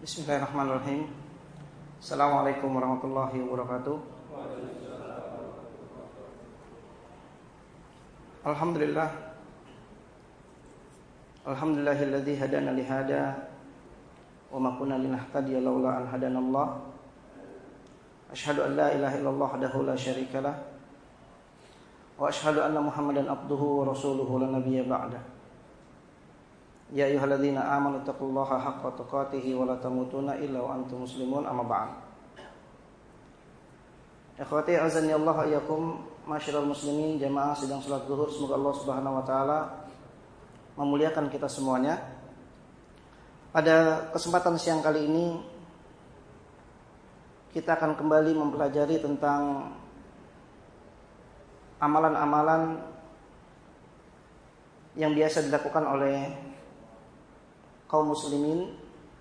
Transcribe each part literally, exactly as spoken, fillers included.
Bismillahirrahmanirrahim. Assalamualaikum warahmatullahi wabarakatuh. Alhamdulillah. Alhamdulillahilladzi hadana li hada wa ma kunna linahtadiya laula an hadanallah. Asyhadu an la ilaha illallah wahdahu la syarikalah wa asyhadu anna Muhammadan abduhu wa rasuluhu la nabiyya ba'da. Ya ayyuhalladzina amanu taqullaha haqqa tuqatih wa la tamutunna illa wa antum muslimun, amma ba'd. Ikhwati azani Allah wa iyyakum, masyiral muslimin, jamaah sidang salat zuhur, semoga Allah Subhanahu wa taala memuliakan kita semuanya. Pada kesempatan siang kali ini kita akan kembali mempelajari tentang amalan-amalan yang biasa dilakukan oleh kaum muslimin,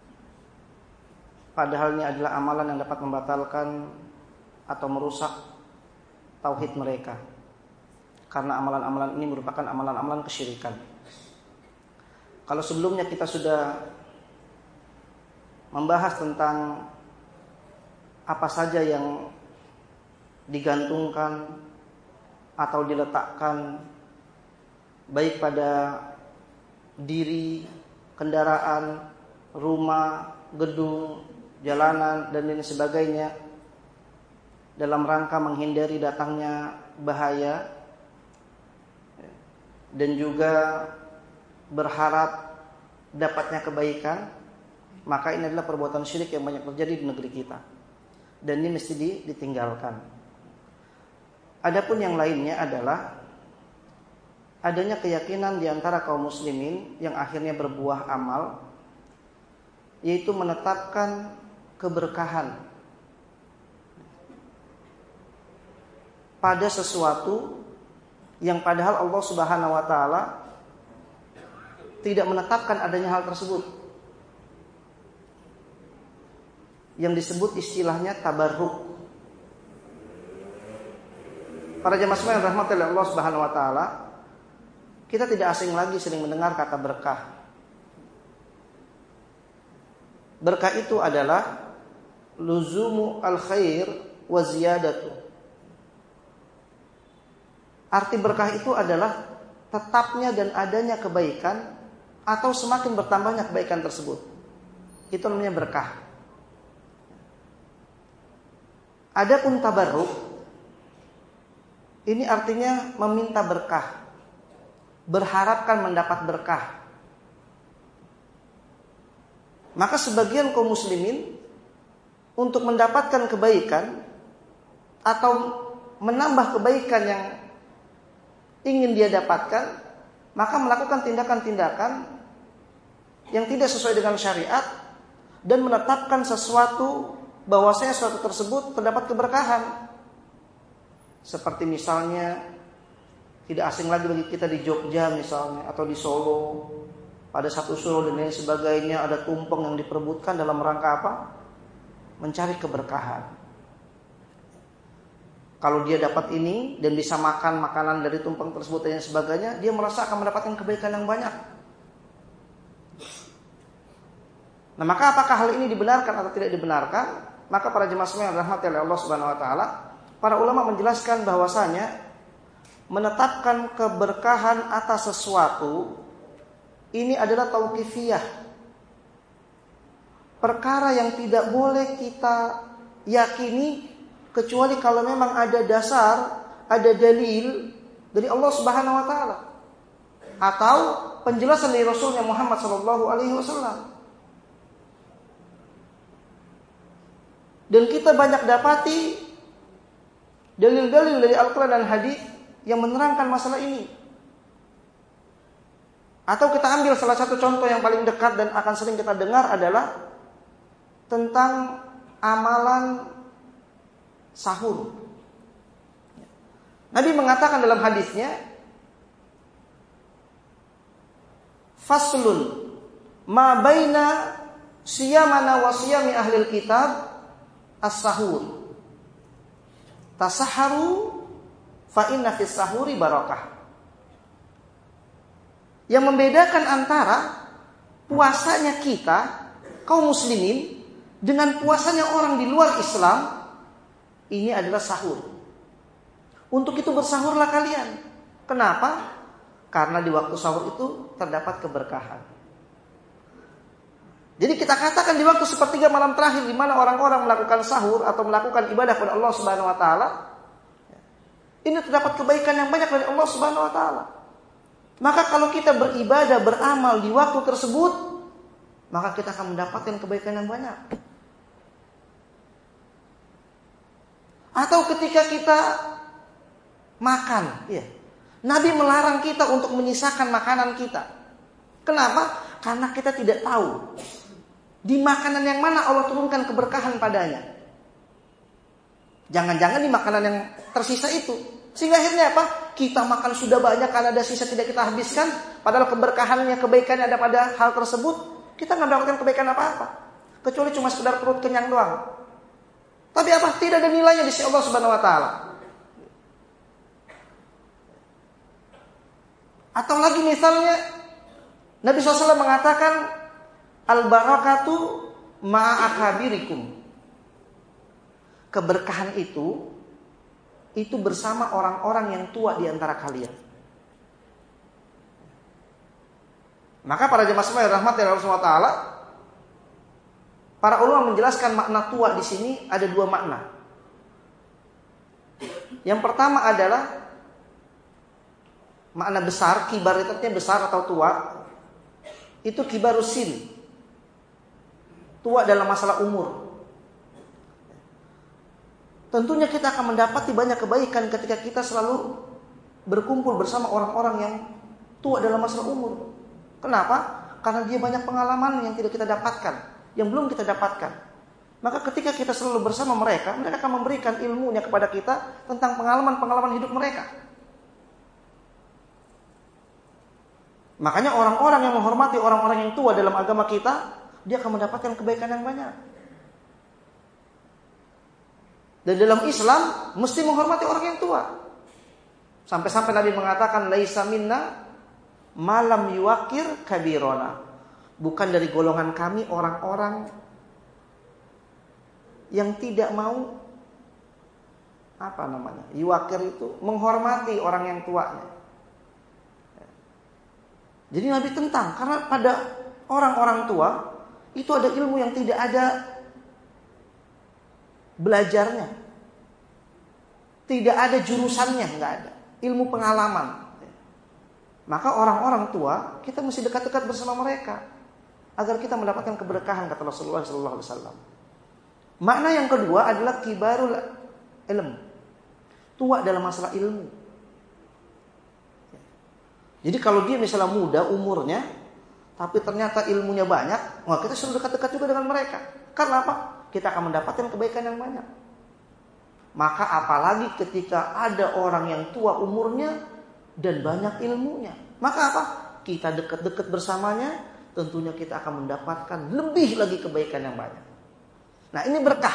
padahal ini adalah amalan yang dapat membatalkan atau merusak tauhid mereka, karena amalan-amalan ini merupakan amalan-amalan kesyirikan. Kalau sebelumnya kita sudah membahas tentang apa saja yang digantungkan atau diletakkan baik pada diri, kendaraan, rumah, gedung, jalanan, dan lain sebagainya, dalam rangka menghindari datangnya bahaya dan juga berharap dapatnya kebaikan, maka ini adalah perbuatan syirik yang banyak terjadi di negeri kita, dan ini mesti ditinggalkan. Adapun yang lainnya adalah adanya keyakinan di antara kaum muslimin yang akhirnya berbuah amal, yaitu menetapkan keberkahan pada sesuatu yang padahal Allah Subhanahu wa taala tidak menetapkan adanya hal tersebut, yang disebut istilahnya tabarruk. Para jemaah sekalian rahmati Allah Subhanahu wa taala, kita tidak asing lagi sering mendengar kata berkah. Berkah itu adalah luzumu al-khair wa ziyadatu. Arti berkah itu adalah tetapnya dan adanya kebaikan atau semakin bertambahnya kebaikan tersebut. Itu namanya berkah. Adapun tabarruk, ini artinya meminta berkah, berharapkan mendapat berkah. Maka sebagian kaum muslimin untuk mendapatkan kebaikan atau menambah kebaikan yang ingin dia dapatkan, maka melakukan tindakan-tindakan yang tidak sesuai dengan syariat dan menetapkan sesuatu bahwasanya sesuatu tersebut terdapat keberkahan. Seperti misalnya, tidak asing lagi bagi kita di Jogja misalnya, atau di Solo, pada satu Solo dan lain sebagainya, ada tumpeng yang diperebutkan dalam rangka apa? Mencari keberkahan. Kalau dia dapat ini dan bisa makan makanan dari tumpeng tersebut dan lain sebagainya, dia merasa akan mendapatkan kebaikan yang banyak. Nah, maka apakah hal ini dibenarkan atau tidak dibenarkan? Maka para jemaah sekalian yang dirahmati oleh Allah Subhanahu wa taala, para ulama menjelaskan bahwasanya menetapkan keberkahan atas sesuatu ini adalah tauqifiyah, perkara yang tidak boleh kita yakini kecuali kalau memang ada dasar, ada dalil dari Allah Subhanahu wa taala atau penjelasan dari Rasulnya Muhammad sallallahu alaihi wasallam. Dan kita banyak dapati dalil-dalil dari Al-Quran dan hadis yang menerangkan masalah ini. Atau kita ambil salah satu contoh yang paling dekat dan akan sering kita dengar adalah tentang amalan sahur. Nabi mengatakan dalam hadisnya, faslun ma baina siyamana wa siyami ahlil kitab as-sahur. Tasaharu fa inna fis sahuri barakah. Yang membedakan antara puasanya kita kaum muslimin dengan puasanya orang di luar Islam, ini adalah sahur. Untuk itu bersahurlah kalian. Kenapa? Karena di waktu sahur itu terdapat keberkahan. Jadi kita katakan di waktu sepertiga malam terakhir di mana orang-orang melakukan sahur atau melakukan ibadah kepada Allah Subhanahu wa taala, ini terdapat kebaikan yang banyak dari Allah Subhanahu wa taala. Maka kalau kita beribadah, beramal di waktu tersebut, maka kita akan mendapatkan kebaikan yang banyak. Atau ketika kita makan, ya. Nabi melarang kita untuk menyisakan makanan kita. Kenapa? Karena kita tidak tahu di makanan yang mana Allah turunkan keberkahan padanya. Jangan-jangan di makanan yang tersisa itu, sehingga akhirnya apa? Kita makan sudah banyak karena ada sisa tidak kita habiskan, padahal keberkahannya, kebaikannya ada pada hal tersebut. Kita nggak mendapatkan kebaikan apa-apa, kecuali cuma sekedar perut kenyang doang. Tapi apa? Tidak ada nilainya di sisi Allah Subhanahu wa taala. Atau lagi misalnya Nabi shallallahu alaihi wasallam mengatakan al-barakatu ma'akabirikum. Keberkahan itu itu bersama orang-orang yang tua di antara kalian. Maka para jemaah sekalian rahmat dari Allah Subhanahu wa taala, para ulama menjelaskan makna tua di sini ada dua makna. Yang pertama adalah makna besar, kibar itu artinya besar atau tua. Itu kibarusin, tua dalam masalah umur. Tentunya kita akan mendapati banyak kebaikan ketika kita selalu berkumpul bersama orang-orang yang tua dalam masalah umur. Kenapa? Karena dia banyak pengalaman yang tidak kita dapatkan, yang belum kita dapatkan. Maka ketika kita selalu bersama mereka, mereka akan memberikan ilmunya kepada kita tentang pengalaman-pengalaman hidup mereka. Makanya orang-orang yang menghormati orang-orang yang tua dalam agama kita, dia akan mendapatkan kebaikan yang banyak. Dan dalam Islam mesti menghormati orang yang tua. Sampai-sampai Nabi mengatakan laisa minna malam yuwakir kabirona. Bukan dari golongan kami orang-orang yang tidak mau apa namanya? Yuwakir itu menghormati orang yang tuanya. Jadi Nabi tentang, karena pada orang-orang tua itu ada ilmu yang tidak ada belajarnya, tidak ada jurusannya, nggak ada ilmu pengalaman. Maka orang-orang tua kita mesti dekat-dekat bersama mereka agar kita mendapatkan keberkahan, kata Rasulullah shallallahu alaihi wasallam. Makna yang kedua adalah kibarul ilm, tua dalam masalah ilmu. Jadi kalau dia misalnya muda umurnya, tapi ternyata ilmunya banyak, wah kita suruh dekat-dekat juga dengan mereka. Karena apa? Kita akan mendapatkan kebaikan yang banyak. Maka apalagi ketika ada orang yang tua umurnya dan banyak ilmunya, maka apa? Kita dekat-dekat bersamanya, tentunya kita akan mendapatkan lebih lagi kebaikan yang banyak. Nah ini berkah.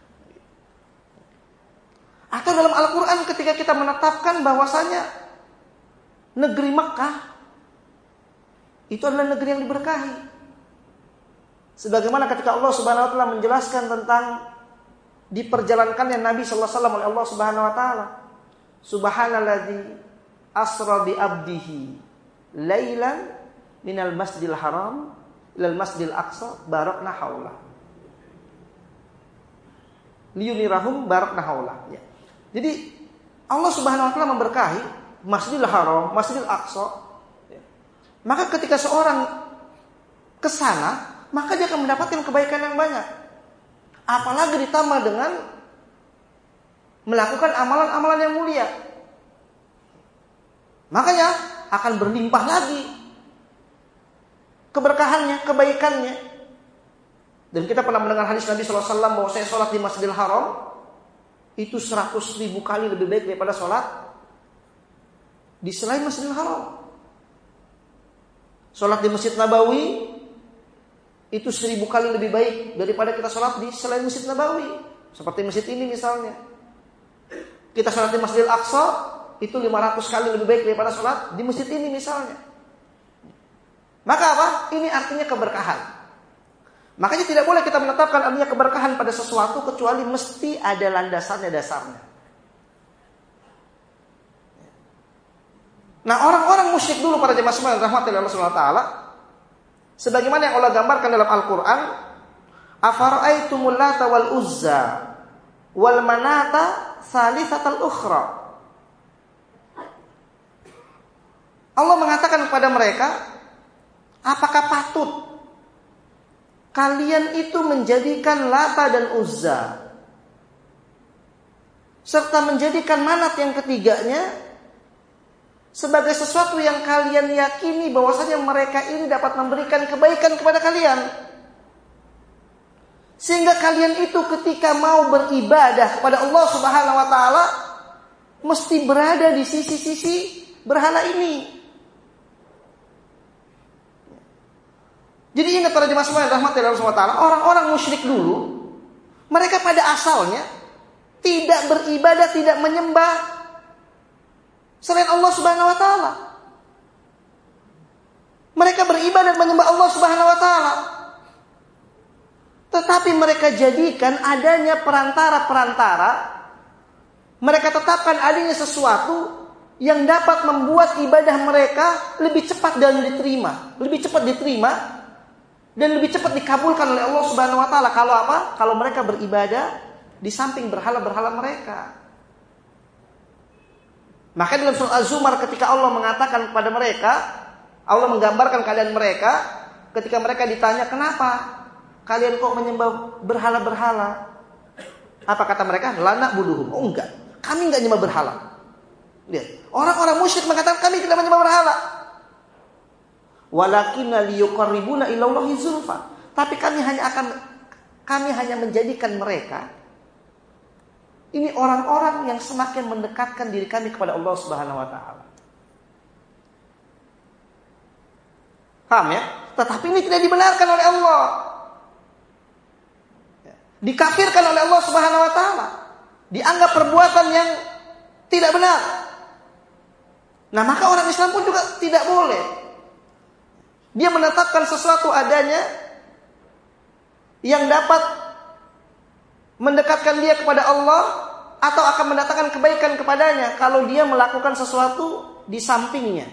Atau dalam Al-Quran ketika kita menetapkan bahwasanya negeri Mekah itu adalah negeri yang diberkahi. Sebagaimana ketika Allah Subhanahu wa taala menjelaskan tentang diperjalankannya Nabi sallallahu alaihi wasallam oleh Allah Subhanahu wa taala. Subhanalladzi asra bi abdihi lailan minal masjidil haram ilal masjidil aqsa barakna haula. Liyunirahum barakna haula. Ya. Jadi Allah Subhanahu wa taala memberkahi Masjidil Haram, Masjidil Aqsa. Maka ketika seorang ke sana, maka dia akan mendapatkan kebaikan yang banyak. Apalagi ditambah dengan melakukan amalan-amalan yang mulia. Makanya akan berlimpah lagi keberkahannya, kebaikannya. Dan kita pernah mendengar hadis Nabi sallallahu alaihi wasallam bahwa saya sholat di Masjidil Haram itu seratus ribu kali lebih baik daripada sholat di selain Masjidil Haram. Sholat di Masjid Nabawi itu seribu kali lebih baik daripada kita sholat di selain Masjid Nabawi. Seperti masjid ini misalnya. Kita sholat di Masjidil Aqsa itu lima ratus kali lebih baik daripada sholat di masjid ini misalnya. Maka apa? Ini artinya keberkahan. Makanya tidak boleh kita menetapkan adanya keberkahan pada sesuatu kecuali mesti ada landasannya, dasarnya. Nah, orang-orang musyrik dulu para jemaah sekalian rahmati Allah Subhanahu wa taala, sebagaimana yang Allah gambarkan dalam Al-Qur'an, afara'aitumul lata wal uzza wal manata salisatal ukhra. Allah mengatakan kepada mereka, apakah patut kalian itu menjadikan Lata dan Uzza serta menjadikan Manat yang ketiganya sebagai sesuatu yang kalian yakini bahwasanya mereka ini dapat memberikan kebaikan kepada kalian, sehingga kalian itu ketika mau beribadah kepada Allah Subhanahu wa taala mesti berada di sisi-sisi berhala ini. Jadi ingat para jemaah sekalian rahmati Allah Subhanahu wa taala, orang-orang musyrik dulu mereka pada asalnya tidak beribadah, tidak menyembah selain Allah Subhanahu wa taala. Mereka beribadah menyembah Allah Subhanahu wa taala. Tetapi mereka jadikan adanya perantara-perantara, mereka tetapkan adanya sesuatu yang dapat membuat ibadah mereka lebih cepat dan diterima, lebih cepat diterima dan lebih cepat dikabulkan oleh Allah Subhanahu wa taala. Kalau apa? Kalau mereka beribadah di samping berhala-berhala mereka. Maka dalam surah Az-Zumar ketika Allah mengatakan kepada mereka, Allah menggambarkan keadaan mereka ketika mereka ditanya, "Kenapa kalian kok menyembah berhala-berhala?" Apa kata mereka? "Lana buluhum." Oh enggak, kami enggak menyembah berhala. Lihat, orang-orang musyrik mengatakan kami tidak menyembah berhala. Walakinna liyuqarribuna ilallahi zulfa. Tapi kami hanya akan kami hanya menjadikan mereka ini orang-orang yang semakin mendekatkan diri kami kepada Allah Subhanahu wa taala. Paham ya? Tetapi ini tidak dibenarkan oleh Allah. Dikafirkan oleh Allah Subhanahu wa taala. Dianggap perbuatan yang tidak benar. Nah, maka orang Islam pun juga tidak boleh dia menetapkan sesuatu adanya yang dapat mendekatkan dia kepada Allah atau akan mendatangkan kebaikan kepadanya kalau dia melakukan sesuatu di sampingnya.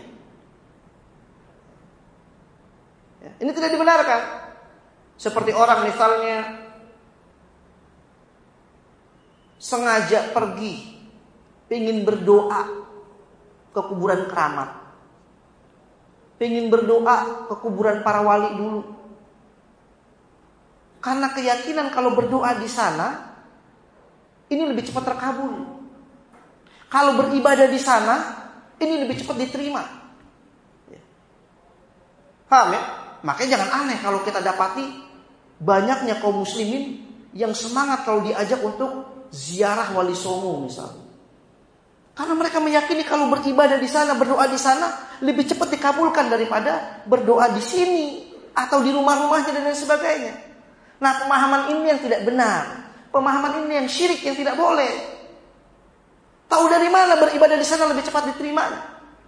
Ya, ini tidak dibenarkan. Seperti orang misalnya sengaja pergi ingin berdoa ke kuburan keramat, ingin berdoa ke kuburan para wali dulu. Karena keyakinan kalau berdoa di sana ini lebih cepat terkabul. Kalau beribadah di sana ini lebih cepat diterima. Paham ya? Makanya jangan aneh kalau kita dapati banyaknya kaum muslimin yang semangat kalau diajak untuk ziarah Wali Songo misalnya. Karena mereka meyakini kalau beribadah di sana, berdoa di sana lebih cepat dikabulkan daripada berdoa di sini atau di rumah-rumahnya dan lain sebagainya. Nah, pemahaman ini yang tidak benar. Pemahaman ini yang syirik, yang tidak boleh. Tahu dari mana beribadah di sana lebih cepat diterimanya?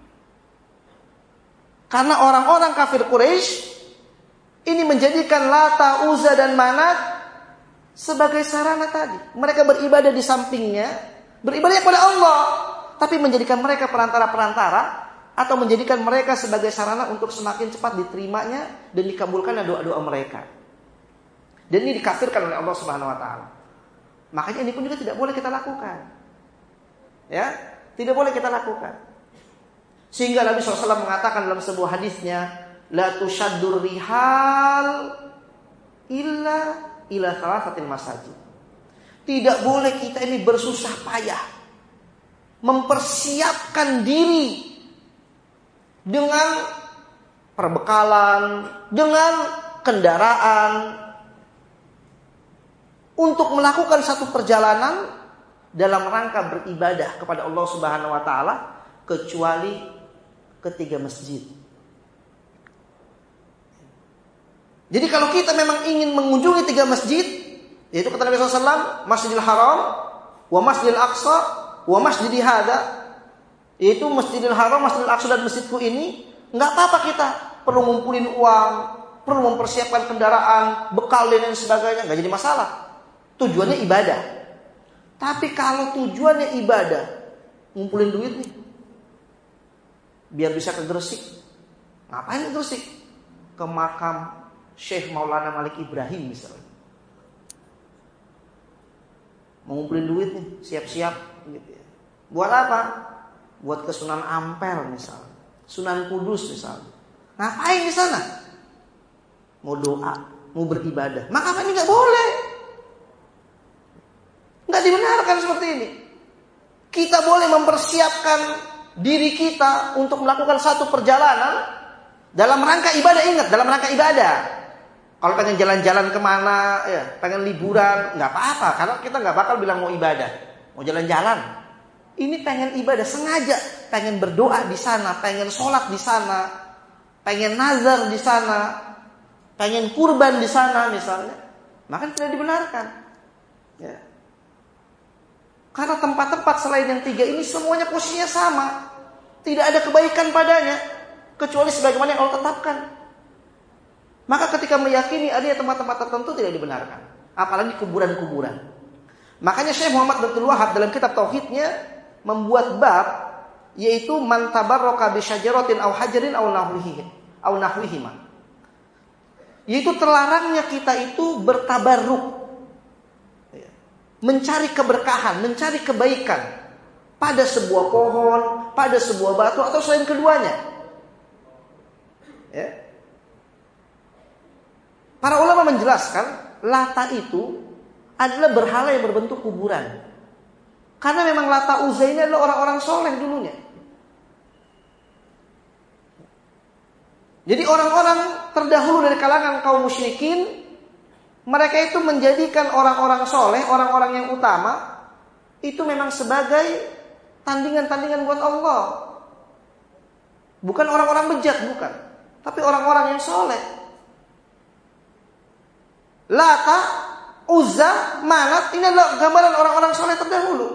Karena orang-orang kafir Quraisy ini menjadikan Lata, Uzza dan Manat sebagai sarana tadi. Mereka beribadah di sampingnya, beribadah kepada Allah, tapi menjadikan mereka perantara-perantara atau menjadikan mereka sebagai sarana untuk semakin cepat diterimanya dan dikabulkannya doa-doa mereka. Dan ini dikafirkan oleh Allah Subhanahu wa taala. Makanya ini pun juga tidak boleh kita lakukan. Ya, tidak boleh kita lakukan. Sehingga Nabi shallallahu alaihi wasallam mengatakan dalam sebuah hadisnya, la tushaddur rihal illa ila salasatil masajid. Tidak boleh kita ini bersusah payah mempersiapkan diri dengan perbekalan, dengan kendaraan untuk melakukan satu perjalanan dalam rangka beribadah kepada Allah Subhanahu wa taala kecuali ketiga masjid. Jadi kalau kita memang ingin mengunjungi tiga masjid, yaitu kata Nabi shallallahu alaihi wasallam, Masjidil Haram, wa Masjidil Aqsa, wa Masjidi Hada, yaitu Masjidil Haram, Masjidil Aqsa dan masjidku ini, enggak apa-apa kita perlu ngumpulin uang, perlu mempersiapkan kendaraan, bekal dan lain sebagainya, nggak jadi masalah. Tujuannya ibadah. Tapi kalau tujuannya ibadah, ngumpulin duit nih, biar bisa ke Gresik. Ngapain ke Gresik? Ke makam Syekh Maulana Malik Ibrahim misalnya. Mau ngumpulin duit nih, siap-siap gitu ya. Buat apa? Buat ke Sunan Ampel misalnya, Sunan Kudus misalnya. Ngapain di sana? Mau doa, mau beribadah. Maka ini nggak boleh. Nggak dibenarkan seperti ini. Kita boleh mempersiapkan diri kita untuk melakukan satu perjalanan dalam rangka ibadah. Ingat, dalam rangka ibadah. Kalau pengen jalan-jalan kemana, ya, pengen liburan, nggak apa-apa. Karena kita nggak bakal bilang mau ibadah, mau jalan-jalan. Ini pengen ibadah, sengaja pengen berdoa di sana, pengen sholat di sana, pengen nazar di sana, pengen kurban di sana misalnya. Maka tidak dibenarkan. Ya. Karena tempat-tempat selain yang tiga ini semuanya posisinya sama. Tidak ada kebaikan padanya. Kecuali sebagaimana yang Allah tetapkan. Maka ketika meyakini adanya tempat-tempat tertentu tidak dibenarkan. Apalagi kuburan-kuburan. Makanya Syekh Muhammad Abdul Wahab dalam kitab Tauhidnya membuat bab. Yaitu man tabarroka bisyajaratin aw hajarin aw nahwihi aw nahwihima. Yaitu terlarangnya kita itu bertabarruk. Mencari keberkahan, mencari kebaikan pada sebuah pohon, pada sebuah batu atau selain keduanya. Ya. Para ulama menjelaskan Lata itu adalah berhala yang berbentuk kuburan. Karena memang Lata Uzza ini adalah orang-orang soleh dulunya. Jadi orang-orang terdahulu dari kalangan kaum musyrikin, mereka itu menjadikan orang-orang soleh, orang-orang yang utama, itu memang sebagai tandingan-tandingan buat Allah. Bukan orang-orang bejat, bukan. Tapi orang-orang yang soleh. Lata, Uzza, Manat, ini adalah gambaran orang-orang soleh terdahulu.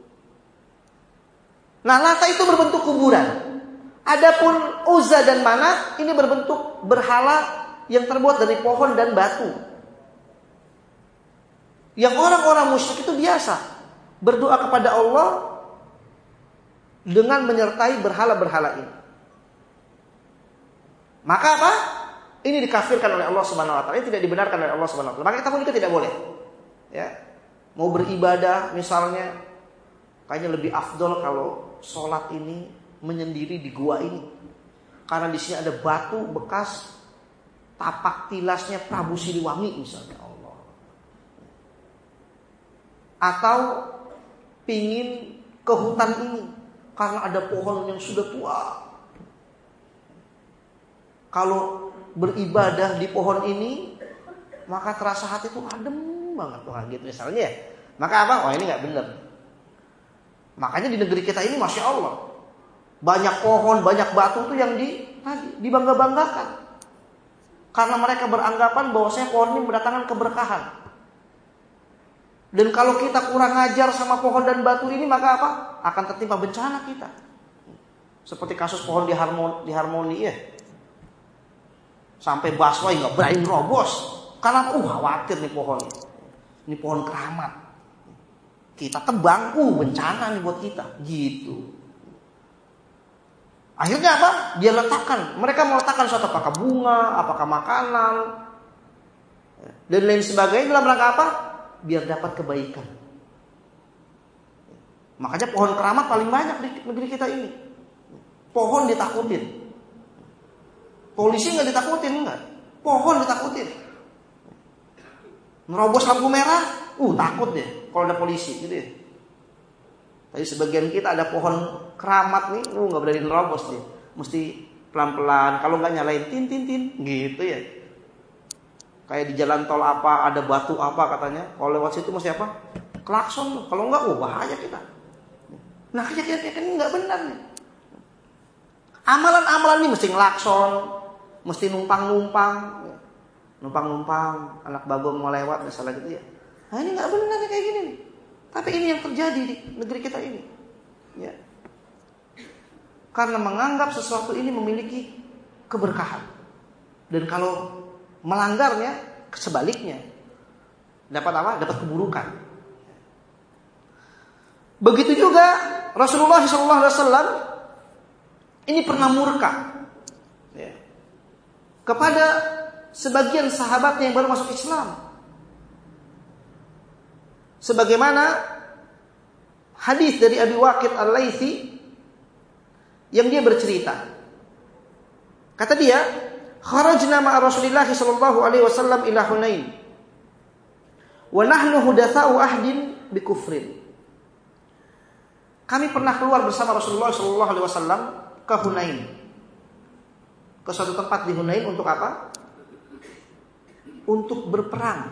Nah, Lata itu berbentuk kuburan. Adapun Uzza dan Manat, ini berbentuk berhala yang terbuat dari pohon dan batu. Yang orang-orang musyrik itu biasa berdoa kepada Allah dengan menyertai berhala-berhala ini. Maka apa? Ini dikafirkan oleh Allah Subhanahu wa taala, ini tidak dibenarkan oleh Allah Subhanahu wa taala. Maka kita pun juga tidak boleh. Ya. Mau beribadah misalnya kayaknya lebih afdol kalau sholat ini menyendiri di gua ini. Karena di sini ada batu bekas tapak tilasnya Prabu Siliwangi misalnya. Atau pingin ke hutan ini karena ada pohon yang sudah tua. Kalau beribadah di pohon ini, maka terasa hati itu adem banget, wah gitu misalnya. Maka apa? Wah ini nggak benar. Makanya di negeri kita ini, masya Allah, banyak pohon, banyak batu itu yang di tadi dibangga-banggakan. Karena mereka beranggapan bahwasanya pohon ini mendatangkan keberkahan. Dan kalau kita kurang ajar sama pohon dan batu ini, maka apa? Akan tertimpa bencana kita. Seperti kasus pohon di Harmoni, di Harmoni ya. Sampai busway nggak berani robos. Karena uh khawatir nih pohon. Ini pohon keramat. Kita tebang, uh bencana nih buat kita. Gitu. Akhirnya apa? Dia letakkan. Mereka meletakkan suatu apakah bunga, apakah makanan, dan lain sebagainya dalam rangka apa? Biar dapat kebaikan. Makanya pohon keramat paling banyak di negeri kita ini. Pohon ditakutin. Polisi nggak ditakutin, enggak. Pohon ditakutin. Nerobos lampu merah, uh takut deh kalau ada polisi, gitu ya. Tapi sebagian kita ada pohon keramat nih, uh nggak berani nerobos deh. Mesti pelan-pelan. Kalau nggak nyalain tin tin tin, gitu ya. Kayak di jalan tol apa, ada batu apa katanya. Kalau lewat situ mesti apa? Klakson. Kalau enggak, oh bahaya kita. Nah, kayaknya ini enggak benar nih. Amalan-amalan ini mesti ngelakson, mesti numpang-numpang. Numpang-numpang, anak bagong mau lewat, misalnya gitu ya. Nah, ini enggak benar nih kayak gini nih. Tapi ini yang terjadi di negeri kita ini. Ya. Karena menganggap sesuatu ini memiliki keberkahan. Dan kalau melanggarnya sebaliknya dapat apa? Dapat keburukan. Begitu juga Rasulullah shallallahu alaihi wasallam ini pernah murka ya, kepada sebagian sahabatnya yang baru masuk Islam. Sebagaimana hadis dari Abi Waqid Al-Laitsi yang dia bercerita. Kata dia, "Kharajna ma'a Rasulillah sallallahu alaihi wasallam ila Hunain. Wa nahnu hudatsa'u ahdin bi kufrin." Kami pernah keluar bersama Rasulullah sallallahu alaihi wasallam ke Hunain. Ke suatu tempat di Hunain untuk apa? Untuk berperang.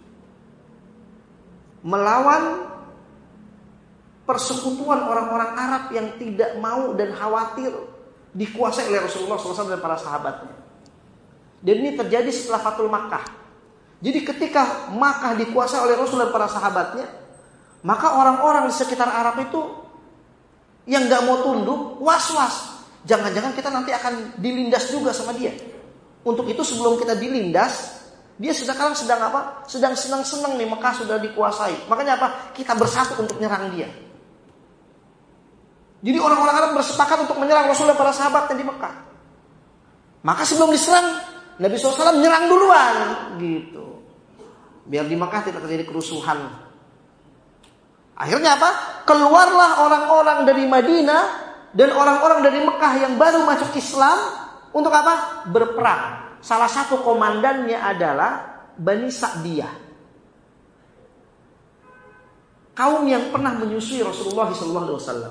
Melawan persekutuan orang-orang Arab yang tidak mau dan khawatir dikuasai oleh Rasulullah shallallahu alaihi wasallam dan para sahabatnya. Dan ini terjadi setelah Fathul Makkah. Jadi ketika Makkah dikuasai oleh Rasul dan para sahabatnya, maka orang-orang di sekitar Arab itu yang gak mau tunduk, was-was. Jangan-jangan kita nanti akan dilindas juga sama dia. Untuk itu sebelum kita dilindas, dia sedang sedang apa? Sedang senang-senang nih, Mekah sudah dikuasai. Makanya apa? Kita bersatu untuk menyerang dia. Jadi orang-orang Arab bersepakat untuk menyerang Rasul dan para sahabatnya di Mekah. Maka sebelum diserang, Nabi shallallahu alaihi wasallam nyerang duluan, gitu. Biar di Mekah tidak terjadi kerusuhan. Akhirnya apa? Keluarlah orang-orang dari Madinah dan orang-orang dari Mekah yang baru masuk Islam untuk apa? Berperang. Salah satu komandannya adalah Bani Sa'diyah, kaum yang pernah menyusui Rasulullah shallallahu alaihi wasallam.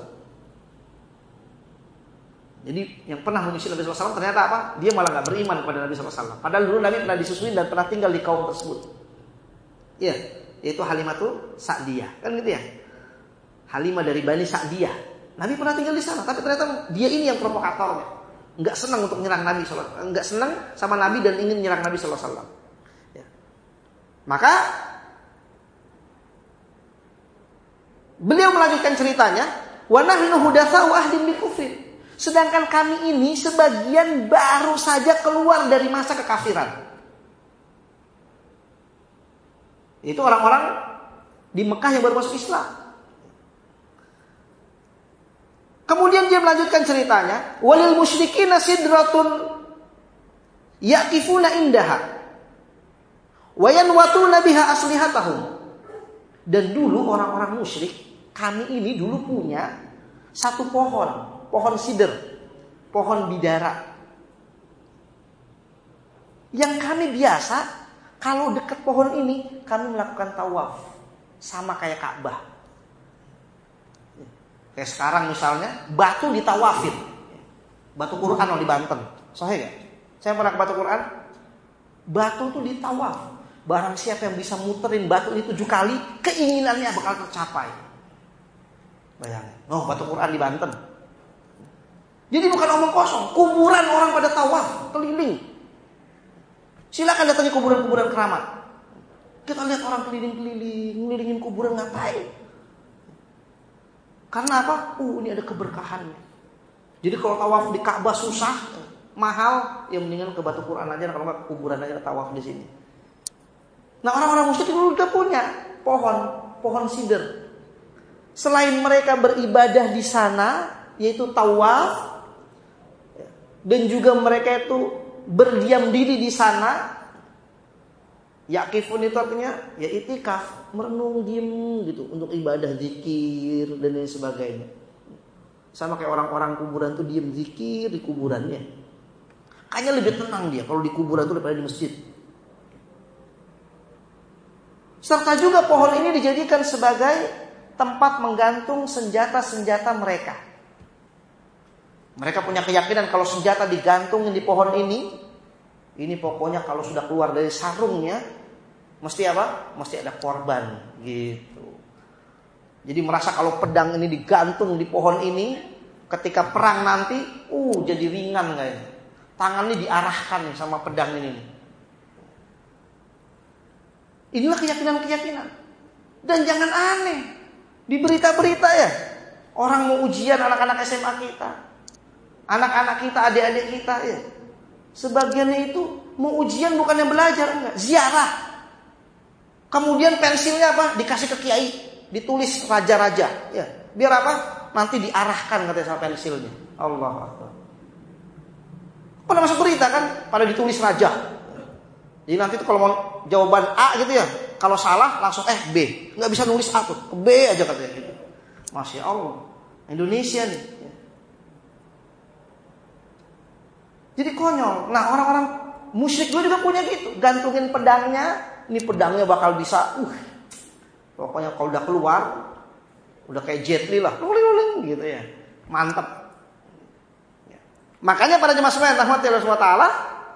Jadi yang pernah menyusui Nabi shallallahu alaihi wasallam ternyata apa? Dia malah gak beriman kepada Nabi shallallahu alaihi wasallam. Padahal dulu Nabi pernah disusuin dan pernah tinggal di kaum tersebut. Iya, yaitu Halimatu Sa'diyah. Kan gitu ya. Halimah dari Bani Sa'diyah. Nabi pernah tinggal di sana, tapi ternyata dia ini yang provokatornya. Enggak senang untuk menyerang Nabi shallallahu alaihi wasallam. Enggak senang sama Nabi dan ingin menyerang Nabi shallallahu alaihi wasallam. Ya. Maka beliau melanjutkan ceritanya, wa nahnu hudatsa'u ahdin bi kufrin. Sedangkan kami ini sebagian baru saja keluar dari masa kekafiran. Itu orang-orang di Mekah yang baru masuk Islam. Kemudian dia melanjutkan ceritanya, walil musyrikina sidratun yaqifuna indaha wa yanwatuna biha aslihatahum. Dan dulu orang-orang musyrik, kami ini dulu punya satu pohon, pohon sidr, pohon bidara. Yang kami biasa kalau dekat pohon ini kami melakukan tawaf sama kayak Ka'bah. Kayak sekarang misalnya batu ditawafin, batu Quran di Banten, sahih gak? Saya pernah ke batu Quran, batu itu ditawaf. Barang siapa yang bisa muterin batu ini tujuh kali, keinginannya bakal tercapai. Bayangin, oh batu Quran di Banten. Jadi bukan omong kosong, kuburan orang pada tawaf keliling. Silakan datangi kuburan-kuburan keramat. Kita lihat orang keliling-keliling, ngelilingin kuburan ngapain? Karena apa? Uh, ini ada keberkahannya. Jadi kalau tawaf di Ka'bah susah, mahal, ya mendingan ke batu Quran aja, kalau nggak ke kuburan aja tawaf di sini. Nah orang-orang musyrik dulu udah punya pohon, pohon sidr. Selain mereka beribadah di sana, yaitu tawaf, dan juga mereka itu berdiam diri di sana. Yaqifun itu artinya ya itikaf, merenung diem gitu untuk ibadah, zikir dan lain sebagainya. Sama kayak orang-orang kuburan tuh diem zikir di kuburannya. Kayaknya lebih tenang dia kalau di kuburan tuh daripada di masjid. Serta juga pohon ini dijadikan sebagai tempat menggantung senjata-senjata mereka. Mereka punya keyakinan kalau senjata digantungin di pohon ini, ini pokoknya kalau sudah keluar dari sarungnya mesti apa? Mesti ada korban gitu. Jadi merasa kalau pedang ini digantung di pohon ini, ketika perang nanti, uh jadi ringan kayaknya. Tangannya diarahkan sama pedang ini. Inilah keyakinan-keyakinan. Dan jangan aneh, di berita-berita ya, orang mau ujian anak-anak S M A kita, anak-anak kita, adik-adik kita ya. Sebagiannya itu mau ujian bukannya belajar, enggak, ziarah. Kemudian pensilnya apa? Dikasih ke kiai, ditulis raja-raja. Ya, biar apa? Nanti diarahkan katanya sama pensilnya. Allah Akbar. Pada masuk berita kan, pada ditulis raja. Jadi nanti itu kalau mau jawaban A gitu ya, kalau salah langsung eh B. Nggak bisa nulis A tuh, ke B aja katanya gitu. Masya Allah, Indonesia nih. Jadi konyol. Nah orang-orang musyrik dulu juga punya gitu. Gantungin pedangnya, ini pedangnya bakal bisa, uh, pokoknya kalau udah keluar, udah kayak Jet Li lah, luling-luling gitu ya, mantap. Ya. Makanya pada jemaah sekalian rahmati Allah subhanahu wa taala,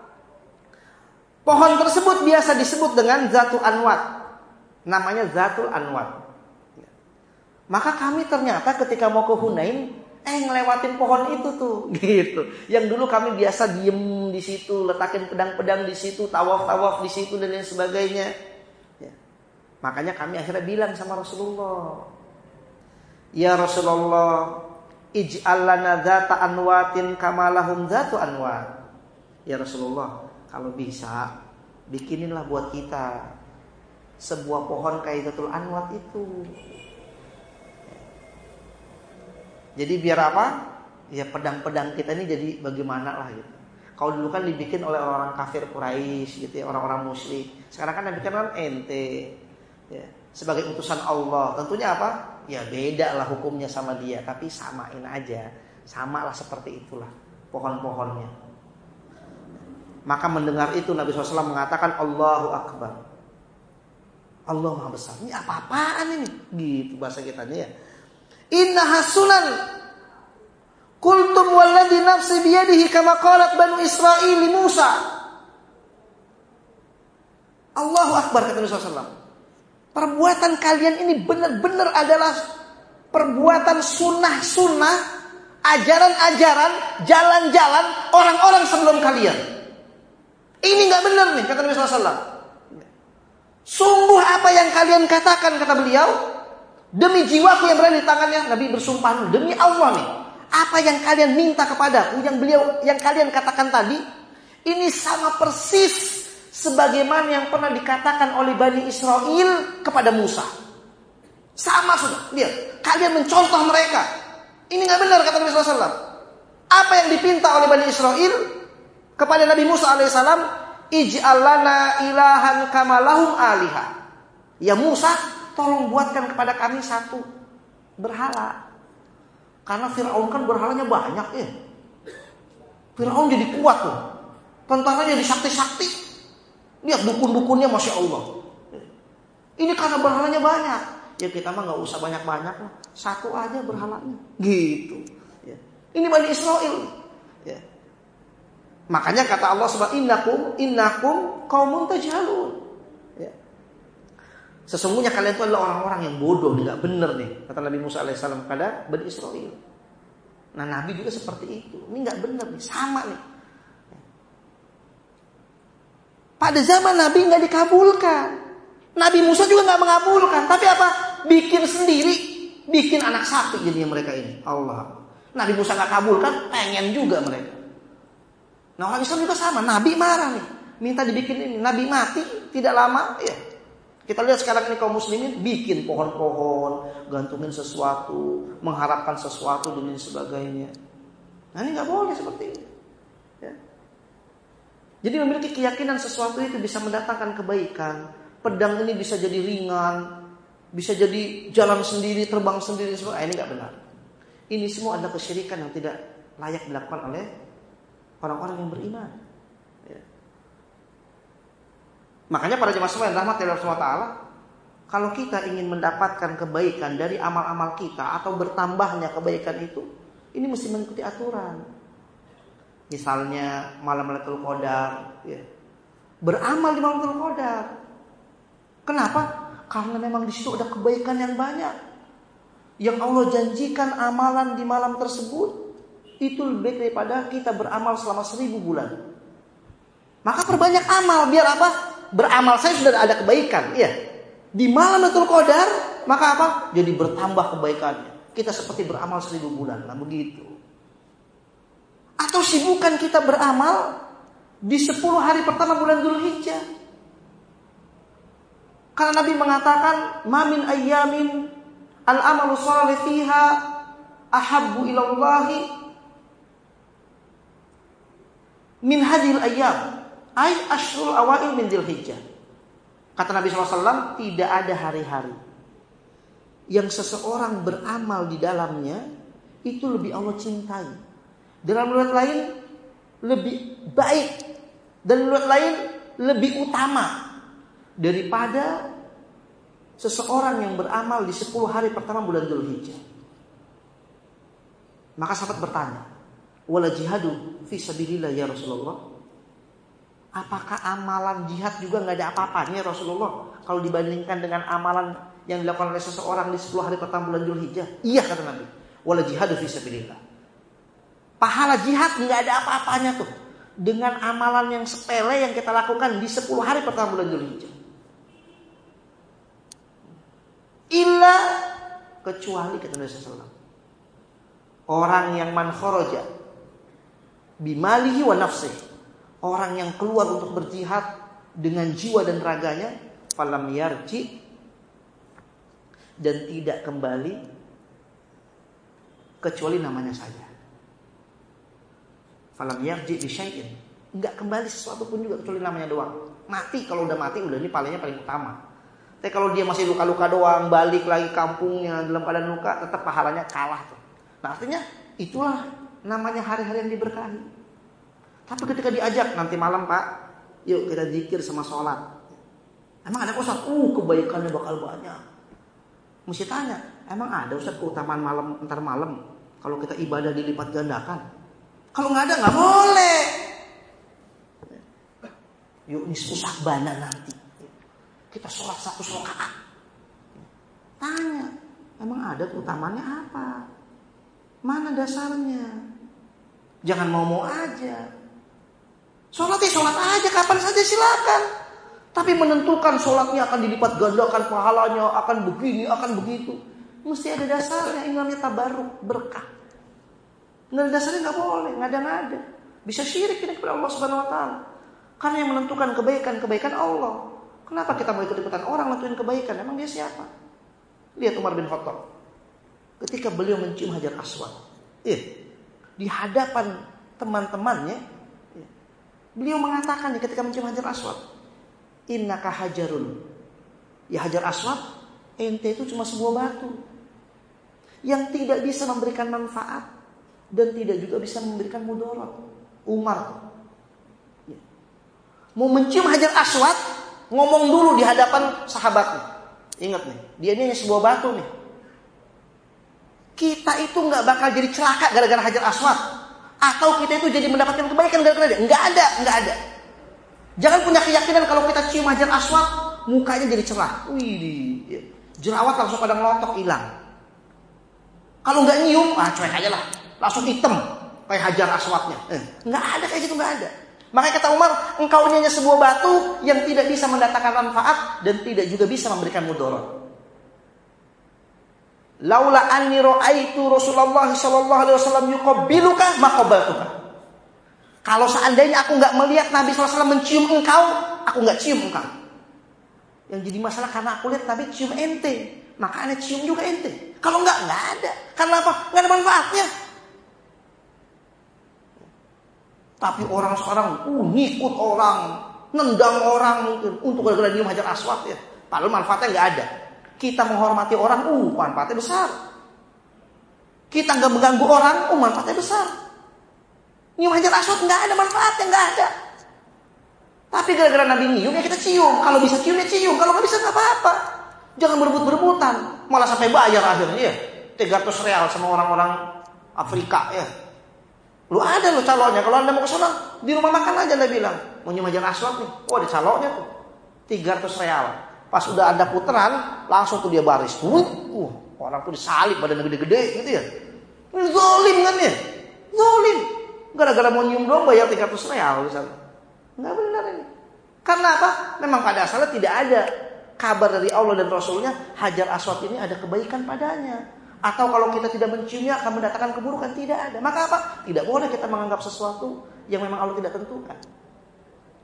pohon tersebut biasa disebut dengan Zatul Anwat, namanya Zatul Anwat. Ya. Maka kami ternyata ketika mau ke Hunain, eh ngelewatin pohon itu tuh, gitu. Yang dulu kami biasa diem di situ, letakin pedang-pedang di situ, tawaf-tawaf di situ dan lain sebagainya. Ya. Makanya kami akhirnya bilang sama Rasulullah, ya Rasulullah, ij'al lana dzata anwatin kama lahum dzatu anwat. Ya Rasulullah, kalau bisa bikininlah buat kita sebuah pohon kayak Zatul Anwat itu. Jadi biar apa? Ya pedang-pedang kita ini jadi bagaimana lah gitu. Kalau dulu kan dibikin oleh orang-orang kafir Quraisy gitu ya, orang-orang musyrik. Sekarang kan dibikin kan ente ya, sebagai utusan Allah. Tentunya apa? Ya beda lah hukumnya sama dia, tapi samain aja. Samalah seperti itulah pohon-pohonnya. Maka mendengar itu Nabi shallallahu alaihi wasallam mengatakan Allahu Akbar. Allah Maha Besar. Ini apa-apaan ini? Gitu bahasa kitanya ya. Inna hasunan kultum walladhi nafsi biyadihi kama qalat banu Israil li Musa. Allahu Akbar kata Nabi shallallahu alaihi wasallam. Perbuatan kalian ini benar-benar adalah perbuatan sunnah-sunnah, ajaran-ajaran, jalan-jalan orang-orang sebelum kalian. Ini gak benar nih kata Nabi shallallahu alaihi wasallam. Sungguh apa yang kalian katakan kata beliau, demi jiwaku yang berada di tangannya, Nabi bersumpah demi Allah nih, apa yang kalian minta kepadaku, yang beliau, yang kalian katakan tadi, ini sama persis sebagaimana yang pernah dikatakan oleh Bani Israel kepada Musa. Sama sudah, lihat, kalian mencontoh mereka. Ini nggak benar kata Nabi shallallahu alaihi wasallam. Apa yang dipinta oleh Bani Israel kepada Nabi Musa alaihissalam, ij'al lana ilahan kama lahum aliha. Ya Musa, tolong buatkan kepada kami satu berhala. Karena Fir'aun kan berhalanya banyak ya. Fir'aun jadi kuat tuh. Tentaranya jadi sakti-sakti. Lihat dukun-dukunnya Masya Allah. Ini karena berhalanya banyak. Ya kita mah gak usah banyak-banyak lah. Satu aja berhalanya. Gitu. Ya. Ini Bani Israel. Ya. Makanya kata Allah subhanahu innakum innakum qaumun tajhalun. Ya. Sesungguhnya kalian itu adalah orang-orang yang bodoh, tidak benar nih, kata Nabi Musa alaihissalam kepada Bani Israel. Nah Nabi juga seperti itu. Ini nggak benar nih, sama nih. Pada zaman Nabi nggak dikabulkan, Nabi Musa juga nggak mengabulkan. Tapi apa? Bikin sendiri, bikin anak sapi jadinya mereka ini. Allah. Nabi Musa nggak kabulkan, pengen juga mereka. Nah orang Islam juga sama. Nabi marah nih, minta dibikin ini. Nabi mati tidak lama, ya. Kita lihat sekarang ini kaum muslimin bikin pohon-pohon, gantungin sesuatu, mengharapkan sesuatu dan sebagainya. Nah ini nggak boleh seperti ini. Ya. Jadi memiliki keyakinan sesuatu itu bisa mendatangkan kebaikan. Pedang ini bisa jadi ringan, bisa jadi jalan sendiri, terbang sendiri. Semua nah, ini nggak benar. Ini semua adalah kesyirikan yang tidak layak dilakukan oleh orang-orang yang beriman. Ya. Makanya para jemaah sekalian rahmati Allah subhanahu wa taala, kalau kita ingin mendapatkan kebaikan dari amal-amal kita atau bertambahnya kebaikan itu, ini mesti mengikuti aturan. Misalnya malam Lailatul Qadar, ya. Beramal di malam Lailatul Qadar. Kenapa? Karena memang di situ ada kebaikan yang banyak. Yang Allah janjikan amalan di malam tersebut itu lebih baik daripada kita beramal selama seribu bulan. Maka perbanyak amal, biar apa? Beramal saya sudah ada kebaikan, iya. Di malam Lailatul Qadar, maka apa? Jadi bertambah kebaikannya. Kita seperti beramal seribu bulan, nah begitu. Atau sibukan kita beramal di sepuluh hari pertama bulan Dzulhijjah. Karena Nabi mengatakan, "Ma min ayyamin al-amalu shalih fiha ahabbu ila Allah min hadhil ayyam, ay ashrul awail min Dzulhijjah." Kata Nabi shallallahu alaihi wasallam, tidak ada hari-hari yang seseorang beramal di dalamnya itu lebih Allah cintai. Dalam riwayat lain lebih baik, dan riwayat lain lebih utama daripada seseorang yang beramal di sepuluh hari pertama bulan Dzulhijjah. Maka sahabat bertanya, "Wala jihadu fi sabilillah ya Rasulullah?" Apakah amalan jihad juga nggak ada apa-apanya ya Rasulullah kalau dibandingkan dengan amalan yang dilakukan oleh seseorang di sepuluh hari pertama bulan Dzulhijjah? Iya, kata Nabi. Wala jihadu fi sabilillah. Pahala jihad nggak ada apa-apanya tuh dengan amalan yang sepele yang kita lakukan di sepuluh hari pertama bulan Dzulhijjah. Illa, kecuali kata Nabi sallallahu alaihi wasallam, orang yang man kharaja bimalihi wa nafsihi, orang yang keluar untuk berjihad dengan jiwa dan raganya, falam yarji, dan tidak kembali kecuali namanya saja. Falam yarji bi syai'in, enggak kembali sesuatu pun juga kecuali namanya doang. Mati, kalau udah mati udah ini palingnya paling utama. Tapi kalau dia masih luka-luka doang, balik lagi kampungnya dalam keadaan luka, tetap pahalanya kalah tuh. Nah, artinya itulah namanya hari-hari yang diberkahi. Tapi ketika diajak nanti malam, Pak, yuk kita zikir sama sholat. Emang ada Ustaz? Uh, kebaikannya bakal banyak. Mesti tanya, emang ada Ustaz keutamaan malam entar malam kalau kita ibadah dilipat gandakan? Kalau nggak ada nggak boleh. Yuk nisfu Sya'ban nanti kita sholat satu rakaat. Tanya, emang ada keutamaannya apa? Mana dasarnya? Jangan mau-mau aja. Sholat ya sholat aja, kapan saja silakan. Tapi menentukan sholatnya akan dilipat gandakan pahalanya, akan begini, akan begitu, mesti ada dasarnya. Ini namanya tabarruk, berkah. Nggak ada dasarnya nggak boleh, nggak ada nggak ada. Bisa syirik kita kepada Allah Subhanahu Wa Taala. Karena yang menentukan kebaikan-kebaikan Allah. Kenapa kita mau ikut-ikutan orang nentuin kebaikan? Emang dia siapa? Lihat Umar bin Khattab. Ketika beliau mencium Hajar Aswad, eh, di hadapan teman-temannya, beliau mengatakan ketika mencium Hajar Aswad, innaka hajarun. Ya Hajar Aswad, ente itu cuma sebuah batu yang tidak bisa memberikan manfaat dan tidak juga bisa memberikan mudarat. Umar ya, mau mencium Hajar Aswad, ngomong dulu di hadapan sahabatnya. Ingat nih, dia ini hanya sebuah batu nih. Kita itu nggak bakal jadi celaka gara-gara Hajar Aswad, atau kita itu jadi mendapatkan kebaikan gara-gara dia. Nggak ada, nggak ada. Jangan punya keyakinan kalau kita cium Hajar Aswad mukanya jadi cerah. Wih, jerawat langsung pada ngelotok hilang. Kalau nggak nyium, ah cuek aja lah, langsung hitam kayak Hajar Aswadnya. Eh, nggak ada kayak gitu, nggak ada. Makanya kata Umar, engkau ini hanya sebuah batu yang tidak bisa mendatangkan manfaat dan tidak juga bisa memberikan mudarat. Laula anni ra'aitu Rasulullah sallallahu alaihi wasallam yuqabbiluka ma qabbaltuka. Kalau seandainya aku enggak melihat Nabi sallallahu alaihi wasallam mencium engkau, aku enggak cium engkau. Yang jadi masalah karena aku lihat Nabi cium ente, maka ana cium juga ente. Kalau enggak, enggak ada. Karena apa? Enggak ada manfaatnya. Tapi orang sekarang uh, ngikut orang, nendang orang mungkin untuk gara-gara nyium Hajar Aswad ya. Padahal manfaatnya enggak ada. Kita menghormati orang, uh manfaatnya besar. Kita enggak mengganggu orang, uh manfaatnya besar. Nyium Hajar Aswad enggak ada manfaatnya, enggak ada. Tapi gara-gara Nabi nyium ya kita cium. Kalau bisa cium ya cium, kalau enggak bisa enggak apa-apa. Jangan berebut-berebutan, malah sampai bayar akhirnya ya. tiga ratus real sama orang-orang Afrika ya. Lu ada lo calonnya, kalau Anda mau ke sana di rumah makan aja Anda bilang, mau nyium Hajar Aswad nih. Oh, ada calonnya tuh. tiga ratus real. Pas udah ada putaran, langsung tuh dia baris. Uh, uh orang tuh disalib badan gede-gede gitu ya. Ini zalim kan ya? Zalim. Gara-gara mau nyium doang bayar tiga ratus real misalnya. Enggak benar ini. Karena apa? Memang pada asalnya tidak ada kabar dari Allah dan Rasulnya Hajar Aswad ini ada kebaikan padanya. Atau kalau kita tidak menciumnya akan mendatangkan keburukan, tidak ada. Maka apa? Tidak boleh kita menganggap sesuatu yang memang Allah tidak tentukan.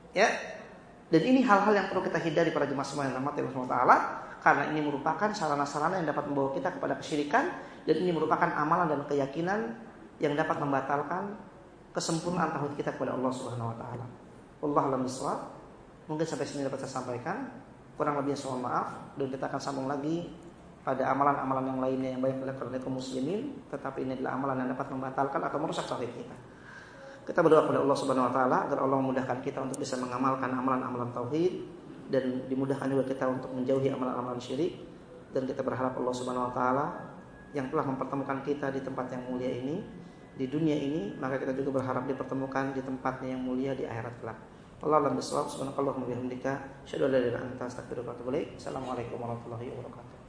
Ya. Dan ini hal-hal yang perlu kita hindari para jemaah semua yang rahmati Allah subhanahu wa taala, karena ini merupakan sarana-sarana yang dapat membawa kita kepada kesyirikan, dan ini merupakan amalan dan keyakinan yang dapat membatalkan kesempurnaan tauhid kita kepada Allah Subhanahu wa taala. Wallahu a'lam bishawab. Mungkin sampai sini dapat saya sampaikan. Kurang lebihnya mohon maaf, dan kita akan sambung lagi pada amalan-amalan yang lainnya yang banyak dilakukan oleh kaum muslimin, tetapi ini adalah amalan yang dapat membatalkan atau merusak tauhid kita. Kita berdoa kepada Allah Subhanahu wa taala agar Allah memudahkan kita untuk bisa mengamalkan amalan-amalan tauhid, dan dimudahkan juga kita untuk menjauhi amalan-amalan syirik. Dan kita berharap Allah Subhanahu wa taala yang telah mempertemukan kita di tempat yang mulia ini, di dunia ini, maka kita juga berharap dipertemukan di tempatnya yang mulia di akhirat kelak. Wallahu a'lam bishawab. Subhanakallahumma wa bihamdika, asyhadu an la ilaha illa anta, astaghfiruka wa atubu ilaik. Assalamualaikum warahmatullahi wabarakatuh.